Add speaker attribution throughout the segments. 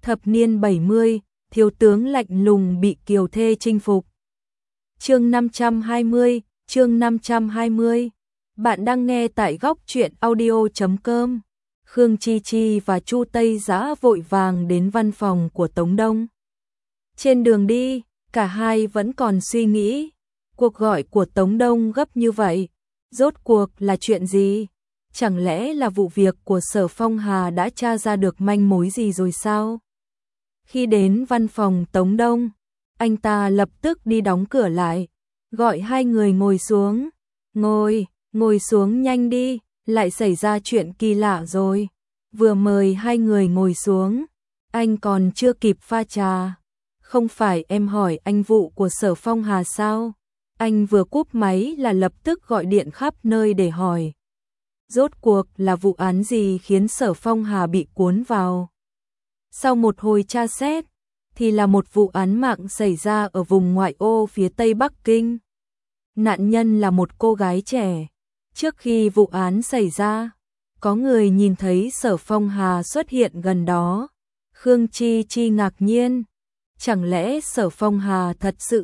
Speaker 1: Thập niên 70, thiếu tướng lạnh lùng bị kiều thê chinh phục. Chương 520, chương 520. Bạn đang nghe tại góc truyện audio.com. Khương Chi Chi và Chu Tây Dã vội vàng đến văn phòng của Tống Đông. Trên đường đi, cả hai vẫn còn suy nghĩ, cuộc gọi của Tống Đông gấp như vậy, rốt cuộc là chuyện gì? Chẳng lẽ là vụ việc của Sở Phong Hà đã tra ra được manh mối gì rồi sao? Khi đến văn phòng Tống Đông, anh ta lập tức đi đóng cửa lại, gọi hai người ngồi xuống. Ngồi xuống nhanh đi, lại xảy ra chuyện kỳ lạ rồi. Vừa mời hai người ngồi xuống, anh còn chưa kịp pha trà. Không phải em hỏi anh vụ của Sở Phong Hà sao? Anh vừa cúp máy là lập tức gọi điện khắp nơi để hỏi. Rốt cuộc là vụ án gì khiến Sở Phong Hà bị cuốn vào? Sau một hồi tra xét, thì là một vụ án mạng xảy ra ở vùng ngoại ô phía tây Bắc Kinh. Nạn nhân là một cô gái trẻ. Trước khi vụ án xảy ra, có người nhìn thấy Sở Phong Hà xuất hiện gần đó. Khương Chi Chi ngạc nhiên. Chẳng lẽ Sở Phong Hà thật sự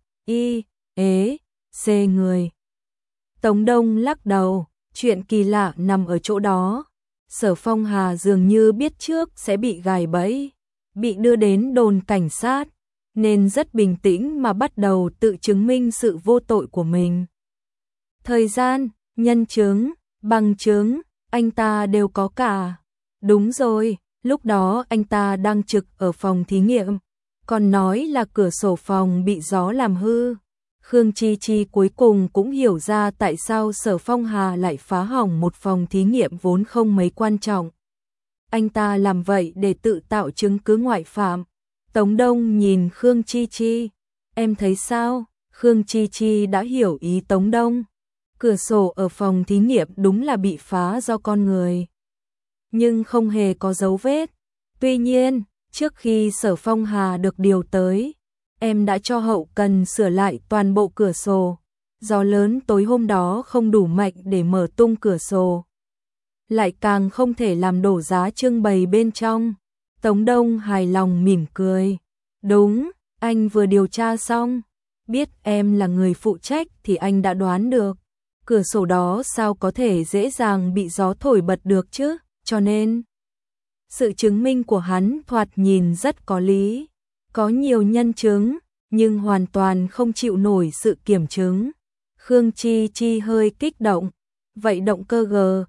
Speaker 1: C người? Tống Đông lắc đầu, chuyện kỳ lạ nằm ở chỗ đó. Sở Phong Hà dường như biết trước sẽ bị gài bẫy, bị đưa đến đồn cảnh sát, nên rất bình tĩnh mà bắt đầu tự chứng minh sự vô tội của mình. Thời gian, nhân chứng, bằng chứng, anh ta đều có cả. Đúng rồi, lúc đó anh ta đang trực ở phòng thí nghiệm, còn nói là cửa sổ phòng bị gió làm hư. Khương Chi Chi cuối cùng cũng hiểu ra tại sao Sở Phong Hà lại phá hỏng một phòng thí nghiệm vốn không mấy quan trọng. Anh ta làm vậy để tự tạo chứng cứ ngoại phạm. Tống Đông nhìn Khương Chi Chi. Em thấy sao? Khương Chi Chi đã hiểu ý Tống Đông. Cửa sổ ở phòng thí nghiệm đúng là bị phá do con người, nhưng không hề có dấu vết. Tuy nhiên, trước khi Sở Phong Hà được điều tới, em đã cho hậu cần sửa lại toàn bộ cửa sổ. Gió lớn tối hôm đó không đủ mạnh để mở tung cửa sổ, lại càng không thể làm đổ giá trưng bày bên trong. Tống Đông hài lòng mỉm cười. Đúng, anh vừa điều tra xong. Biết em là người phụ trách thì anh đã đoán được. Cửa sổ đó sao có thể dễ dàng bị gió thổi bật được chứ, cho nên sự chứng minh của hắn thoạt nhìn rất có lý. Có nhiều nhân chứng, nhưng hoàn toàn không chịu nổi sự kiểm chứng. Khương Chi Chi hơi kích động. Vậy động cơ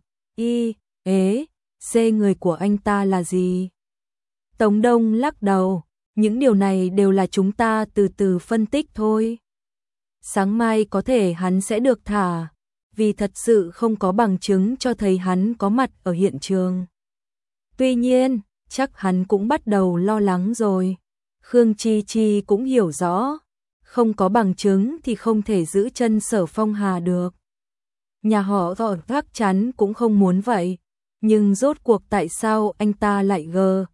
Speaker 1: C người của anh ta là gì? Tống Đông lắc đầu. Những điều này đều là chúng ta từ từ phân tích thôi. Sáng mai có thể hắn sẽ được thả, vì thật sự không có bằng chứng cho thấy hắn có mặt ở hiện trường. Tuy nhiên, chắc hắn cũng bắt đầu lo lắng rồi. Khương Chi Chi cũng hiểu rõ, không có bằng chứng thì không thể giữ chân Sở Phong Hà được. Nhà họ chắc chắn cũng không muốn vậy, nhưng rốt cuộc tại sao anh ta lại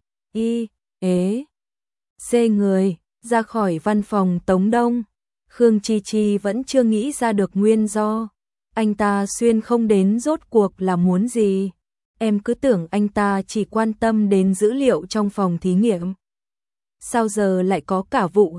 Speaker 1: C người? Ra khỏi văn phòng Tống Đông, Khương Chi Chi vẫn chưa nghĩ ra được nguyên do. Anh ta xuyên không đến rốt cuộc là muốn gì? Em cứ tưởng anh ta chỉ quan tâm đến dữ liệu trong phòng thí nghiệm. Sao giờ lại có cả vụ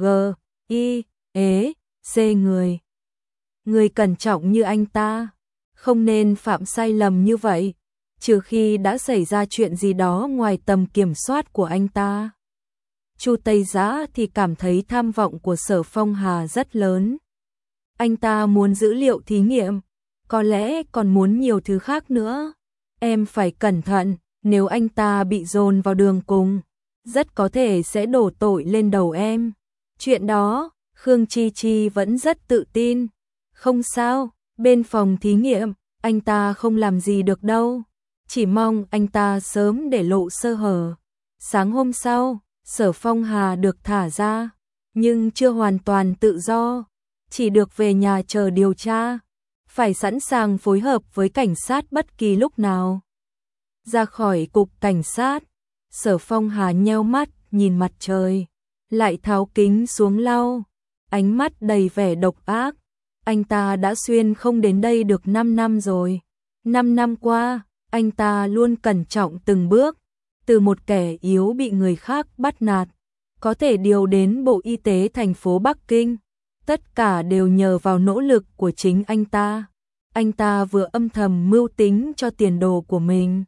Speaker 1: C người? Người cẩn trọng như anh ta không nên phạm sai lầm như vậy, trừ khi đã xảy ra chuyện gì đó ngoài tầm kiểm soát của anh ta. Chu Tây Dã thì cảm thấy tham vọng của Sở Phong Hà rất lớn. Anh ta muốn dữ liệu thí nghiệm, có lẽ còn muốn nhiều thứ khác nữa. Em phải cẩn thận, nếu anh ta bị dồn vào đường cùng, rất có thể sẽ đổ tội lên đầu em. Chuyện đó, Khương Chi Chi vẫn rất tự tin. Không sao, bên phòng thí nghiệm, anh ta không làm gì được đâu. Chỉ mong anh ta sớm để lộ sơ hở. Sáng hôm sau, Sở Phong Hà được thả ra, nhưng chưa hoàn toàn tự do, chỉ được về nhà chờ điều tra. Phải sẵn sàng phối hợp với cảnh sát bất kỳ lúc nào. Ra khỏi cục cảnh sát, Sở Phong Hà nheo mắt nhìn mặt trời, lại tháo kính xuống lau, ánh mắt đầy vẻ độc ác. Anh ta đã xuyên không đến đây được 5 năm rồi. 5 năm qua, anh ta luôn cẩn trọng từng bước, từ một kẻ yếu bị người khác bắt nạt, có thể điều đến Bộ Y tế thành phố Bắc Kinh, tất cả đều nhờ vào nỗ lực của chính anh ta. Anh ta vừa âm thầm mưu tính cho tiền đồ của mình,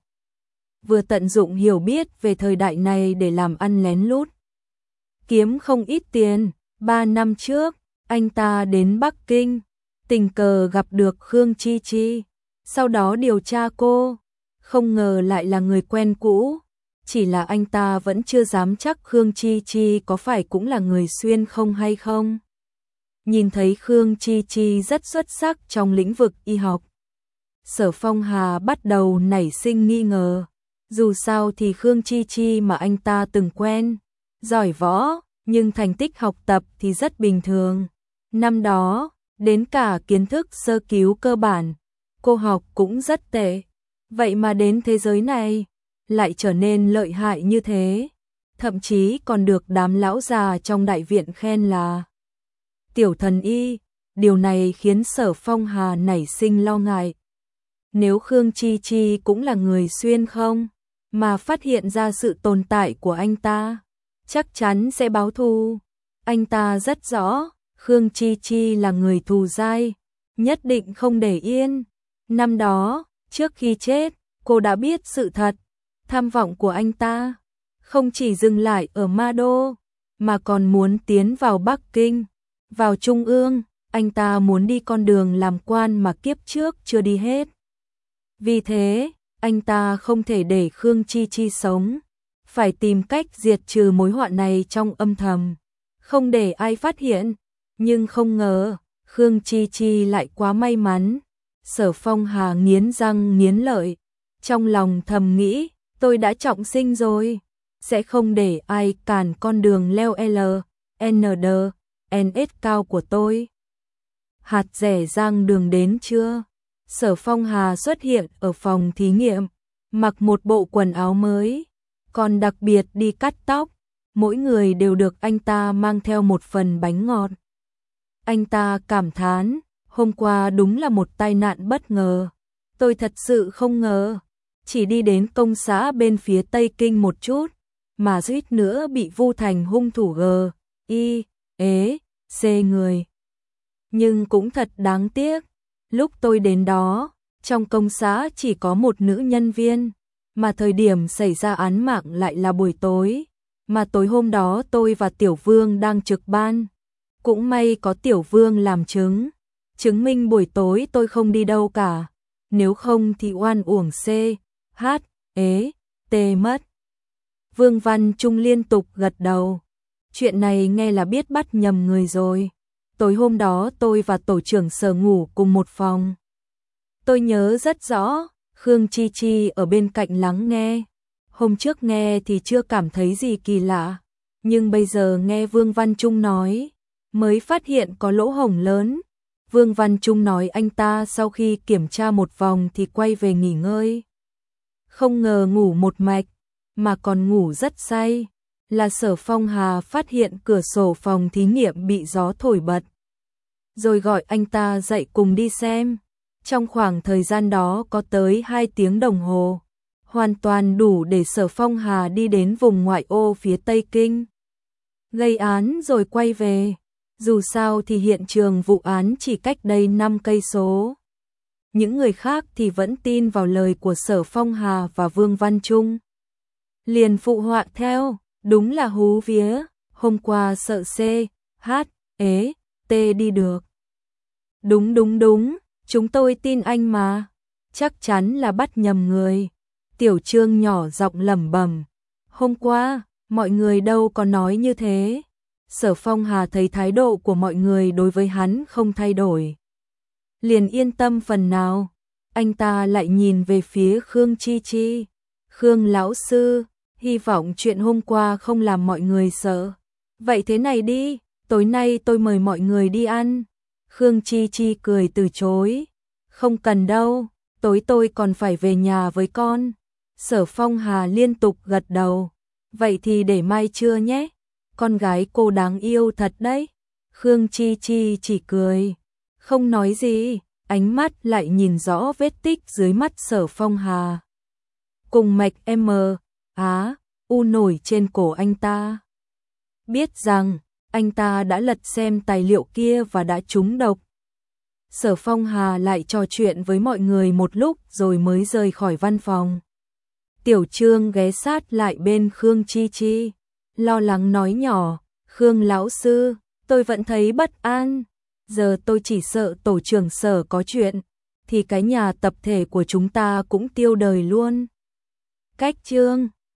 Speaker 1: vừa tận dụng hiểu biết về thời đại này để làm ăn lén lút, kiếm không ít tiền. 3 năm trước, anh ta đến Bắc Kinh, tình cờ gặp được Khương Chi Chi, sau đó điều tra cô, không ngờ lại là người quen cũ, chỉ là anh ta vẫn chưa dám chắc Khương Chi Chi có phải cũng là người xuyên không hay không. Nhìn thấy Khương Chi Chi rất xuất sắc trong lĩnh vực y học, Sở Phong Hà bắt đầu nảy sinh nghi ngờ. Dù sao thì Khương Chi Chi mà anh ta từng quen, giỏi võ, nhưng thành tích học tập thì rất bình thường. Năm đó, đến cả kiến thức sơ cứu cơ bản, cô học cũng rất tệ. Vậy mà đến thế giới này, lại trở nên lợi hại như thế. Thậm chí còn được đám lão già trong đại viện khen là tiểu thần y. Điều này khiến Sở Phong Hà nảy sinh lo ngại. Nếu Khương Chi Chi cũng là người xuyên không, mà phát hiện ra sự tồn tại của anh ta, chắc chắn sẽ báo thù. Anh ta rất rõ, Khương Chi Chi là người thù dai, nhất định không để yên. Năm đó, trước khi chết, cô đã biết sự thật. Tham vọng của anh ta không chỉ dừng lại ở Ma Đô, mà còn muốn tiến vào Bắc Kinh, vào Trung ương. Anh ta muốn đi con đường làm quan mà kiếp trước chưa đi hết. Vì thế, anh ta không thể để Khương Chi Chi sống, phải tìm cách diệt trừ mối họa này trong âm thầm, không để ai phát hiện. Nhưng không ngờ, Khương Chi Chi lại quá may mắn. Sở Phong Hà nghiến răng nghiến lợi, trong lòng thầm nghĩ, tôi đã trọng sinh rồi, sẽ không để ai cản con đường leo LND cao của tôi. Hạt rẻ rang đường đến chưa? Sở Phong Hà xuất hiện ở phòng thí nghiệm, mặc một bộ quần áo mới, còn đặc biệt đi cắt tóc. Mỗi người đều được anh ta mang theo một phần bánh ngọt. Anh ta cảm thán, hôm qua đúng là một tai nạn bất ngờ. Tôi thật sự không ngờ, chỉ đi đến công xã bên phía Tây Kinh một chút, mà suýt nữa bị vu thành hung thủ C người. Nhưng cũng thật đáng tiếc, lúc tôi đến đó, trong công xã chỉ có một nữ nhân viên, mà thời điểm xảy ra án mạng lại là buổi tối, mà tối hôm đó tôi và Tiểu Vương đang trực ban. Cũng may có Tiểu Vương làm chứng minh buổi tối tôi không đi đâu cả, nếu không thì oan uổng mất. Vương Văn Trung liên tục gật đầu. Chuyện này nghe là biết bắt nhầm người rồi. Tối hôm đó tôi và tổ trưởng Sở ngủ cùng một phòng. Tôi nhớ rất rõ, Khương Chi Chi ở bên cạnh lắng nghe. Hôm trước nghe thì chưa cảm thấy gì kỳ lạ, nhưng bây giờ nghe Vương Văn Trung nói, mới phát hiện có lỗ hổng lớn. Vương Văn Trung nói anh ta sau khi kiểm tra một vòng thì quay về nghỉ ngơi. Không ngờ ngủ một mạch, mà còn ngủ rất say. Là Sở Phong Hà phát hiện cửa sổ phòng thí nghiệm bị gió thổi bật, rồi gọi anh ta dậy cùng đi xem. Trong khoảng thời gian đó có tới 2 tiếng đồng hồ, hoàn toàn đủ để Sở Phong Hà đi đến vùng ngoại ô phía Tây Kinh, gây án rồi quay về. Dù sao thì hiện trường vụ án chỉ cách đây 5 cây số. Những người khác thì vẫn tin vào lời của Sở Phong Hà và Vương Văn Trung, liền phụ họa theo. Đúng là hú vía, hôm qua sợ đi được. Đúng, chúng tôi tin anh mà. Chắc chắn là bắt nhầm người. Tiểu Trương nhỏ giọng lẩm bẩm. Hôm qua, mọi người đâu có nói như thế. Sở Phong Hà thấy thái độ của mọi người đối với hắn không thay đổi, liền yên tâm phần nào. Anh ta lại nhìn về phía Khương Chi Chi. Khương lão sư, hy vọng chuyện hôm qua không làm mọi người sợ. Vậy thế này đi, tối nay tôi mời mọi người đi ăn. Khương Chi Chi cười từ chối. Không cần đâu, tối tôi còn phải về nhà với con. Sở Phong Hà liên tục gật đầu. Vậy thì để mai trưa nhé. Con gái cô đáng yêu thật đấy. Khương Chi Chi chỉ cười, không nói gì, ánh mắt lại nhìn rõ vết tích dưới mắt Sở Phong Hà. Cùng mạch u nổi trên cổ anh ta. Biết rằng, anh ta đã lật xem tài liệu kia và đã trúng độc. Sở Phong Hà lại trò chuyện với mọi người một lúc rồi mới rời khỏi văn phòng. Tiểu Trương ghé sát lại bên Khương Chi Chi, lo lắng nói nhỏ, Khương lão sư, tôi vẫn thấy bất an. Giờ tôi chỉ sợ tổ trưởng Sở có chuyện, thì cái nhà tập thể của chúng ta cũng tiêu đời luôn. Cách Trương